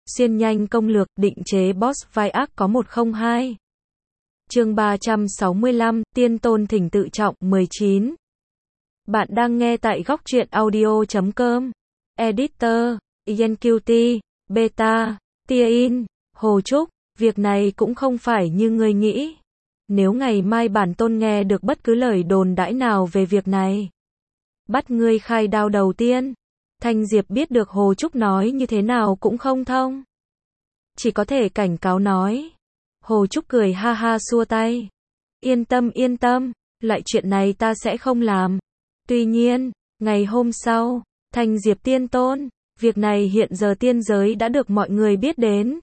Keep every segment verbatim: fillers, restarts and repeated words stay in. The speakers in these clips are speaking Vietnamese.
Xuyên nhanh công lược, định chế boss vai ác có một không hai. Chương ba trăm sáu mươi lăm, Tiên Tôn thỉnh tự trọng, mười chín. Bạn đang nghe tại góc truyện audio chấm com. Editor, Enqt, Beta, Tia-in, Hồ Trúc, việc này cũng không phải như ngươi nghĩ. Nếu ngày mai bản tôn nghe được bất cứ lời đồn đãi nào về việc này, bắt ngươi khai đao đầu tiên. Thanh Diệp biết được Hồ Trúc nói như thế nào cũng không thông, chỉ có thể cảnh cáo nói. Hồ Trúc cười ha ha xua tay. Yên tâm yên tâm, loại chuyện này ta sẽ không làm. Tuy nhiên, ngày hôm sau, Thanh Diệp tiên tôn, việc này hiện giờ tiên giới đã được mọi người biết đến.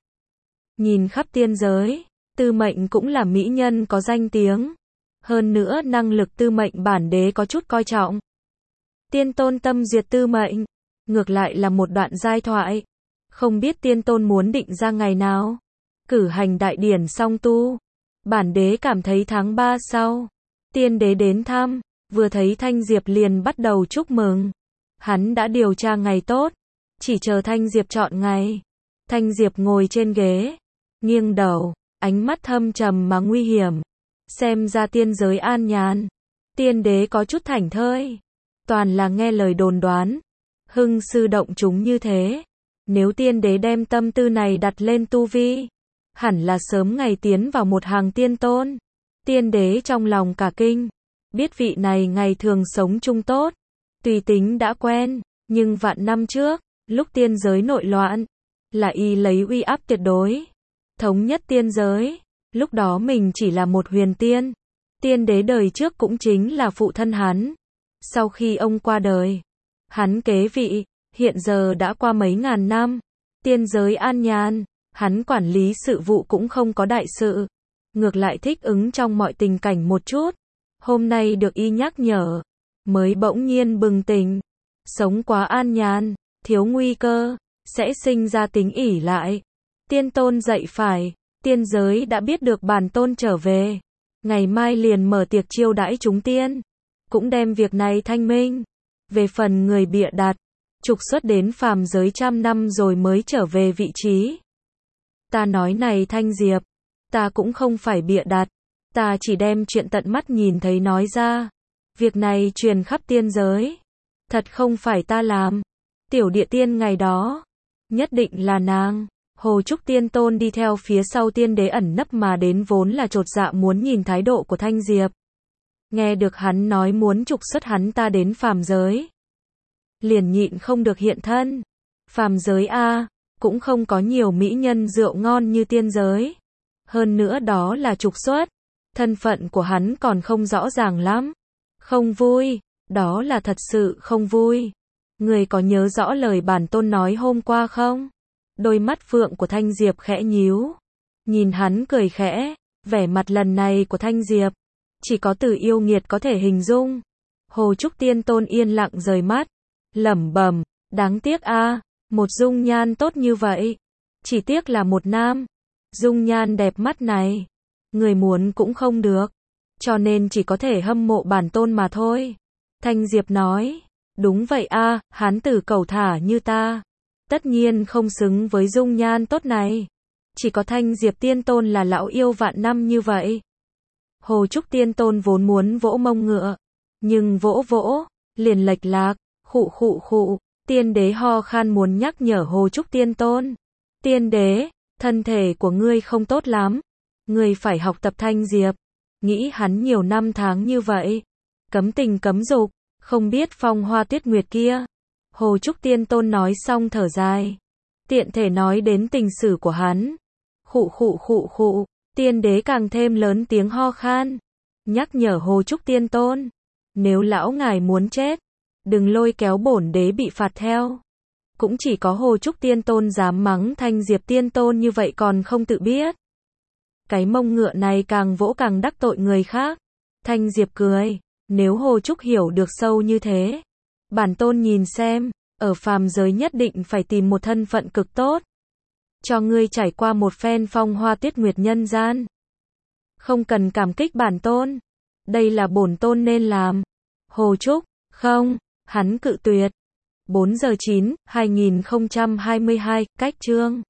Nhìn khắp tiên giới, Tư Mệnh cũng là mỹ nhân có danh tiếng. Hơn nữa năng lực Tư Mệnh bản đế có chút coi trọng. Tiên tôn tâm duyệt Tư Mệnh, ngược lại là một đoạn giai thoại. Không biết tiên tôn muốn định ra ngày nào cử hành đại điển song tu. Bản đế cảm thấy tháng ba sau, tiên đế đến thăm, vừa thấy Thanh Diệp liền bắt đầu chúc mừng. Hắn đã điều tra ngày tốt, chỉ chờ Thanh Diệp chọn ngày. Thanh Diệp ngồi trên ghế, nghiêng đầu, ánh mắt thâm trầm mà nguy hiểm. Xem ra tiên giới an nhàn. Tiên đế có chút thảnh thơi, toàn là nghe lời đồn đoán. Hưng sư động chúng như thế, nếu tiên đế đem tâm tư này đặt lên tu vi, hẳn là sớm ngày tiến vào một hàng tiên tôn. Tiên đế trong lòng cả kinh, biết vị này ngày thường sống chung tốt, tùy tính đã quen, nhưng vạn năm trước, lúc tiên giới nội loạn, là y lấy uy áp tuyệt đối, thống nhất tiên giới. Lúc đó mình chỉ là một huyền tiên. Tiên đế đời trước cũng chính là phụ thân hắn. Sau khi ông qua đời, hắn kế vị, hiện giờ đã qua mấy ngàn năm, tiên giới an nhàn, hắn quản lý sự vụ cũng không có đại sự, ngược lại thích ứng trong mọi tình cảnh một chút. Hôm nay được y nhắc nhở, mới bỗng nhiên bừng tỉnh, sống quá an nhàn, thiếu nguy cơ, sẽ sinh ra tính ỷ lại. Tiên tôn dạy phải, tiên giới đã biết được bản tôn trở về, ngày mai liền mở tiệc chiêu đãi chúng tiên, cũng đem việc này thanh minh. Về phần người bịa đặt, trục xuất đến phàm giới trăm năm rồi mới trở về vị trí. Ta nói này Thanh Diệp, ta cũng không phải bịa đặt, ta chỉ đem chuyện tận mắt nhìn thấy nói ra. Việc này truyền khắp tiên giới, thật không phải ta làm. Tiểu địa tiên ngày đó, nhất định là nàng. Hồ Trúc tiên tôn đi theo phía sau tiên đế ẩn nấp mà đến vốn là chột dạ muốn nhìn thái độ của Thanh Diệp. Nghe được hắn nói muốn trục xuất hắn ta đến phàm giới, liền nhịn không được hiện thân. Phàm giới a, cũng không có nhiều mỹ nhân rượu ngon như tiên giới. Hơn nữa đó là trục xuất, thân phận của hắn còn không rõ ràng lắm. Không vui, đó là thật sự không vui. Người có nhớ rõ lời bản tôn nói hôm qua không? Đôi mắt phượng của Thanh Diệp khẽ nhíu, nhìn hắn cười khẽ. Vẻ mặt lần này của Thanh Diệp, chỉ có từ yêu nghiệt có thể hình dung. Hồ Trúc tiên tôn yên lặng rời mắt, lẩm bẩm, đáng tiếc a, một dung nhan tốt như vậy, chỉ tiếc là một nam. Dung nhan đẹp mắt này, người muốn cũng không được, cho nên chỉ có thể hâm mộ bản tôn mà thôi. Thanh Diệp nói, đúng vậy a, hán tử cẩu thả như ta, tất nhiên không xứng với dung nhan tốt này. Chỉ có Thanh Diệp tiên tôn là lão yêu vạn năm như vậy. Hồ Trúc tiên tôn vốn muốn vỗ mông ngựa, nhưng vỗ vỗ, liền lệch lạc, khụ khụ khụ. Tiên đế ho khan muốn nhắc nhở Hồ Trúc tiên tôn. Tiên đế, thân thể của ngươi không tốt lắm, ngươi phải học tập Thanh Diệp. Nghĩ hắn nhiều năm tháng như vậy, cấm tình cấm dục, không biết phong hoa tuyết nguyệt kia. Hồ Trúc tiên tôn nói xong thở dài, tiện thể nói đến tình sử của hắn. Khụ khụ khụ khụ, tiên đế càng thêm lớn tiếng ho khan, nhắc nhở Hồ Trúc tiên tôn, nếu lão ngài muốn chết, đừng lôi kéo bổn đế bị phạt theo. Cũng chỉ có Hồ Trúc tiên tôn dám mắng Thanh Diệp tiên tôn như vậy còn không tự biết. Cái mông ngựa này càng vỗ càng đắc tội người khác. Thanh Diệp cười, nếu Hồ Trúc hiểu được sâu như thế, bản tôn nhìn xem, ở phàm giới nhất định phải tìm một thân phận cực tốt, cho ngươi trải qua một phen phong hoa tuyết nguyệt nhân gian. Không cần cảm kích bản tôn, đây là bổn tôn nên làm. Hồ Trúc, không, hắn cự tuyệt. bốn giờ chín, hai nghìn không trăm hai mươi hai, cách chương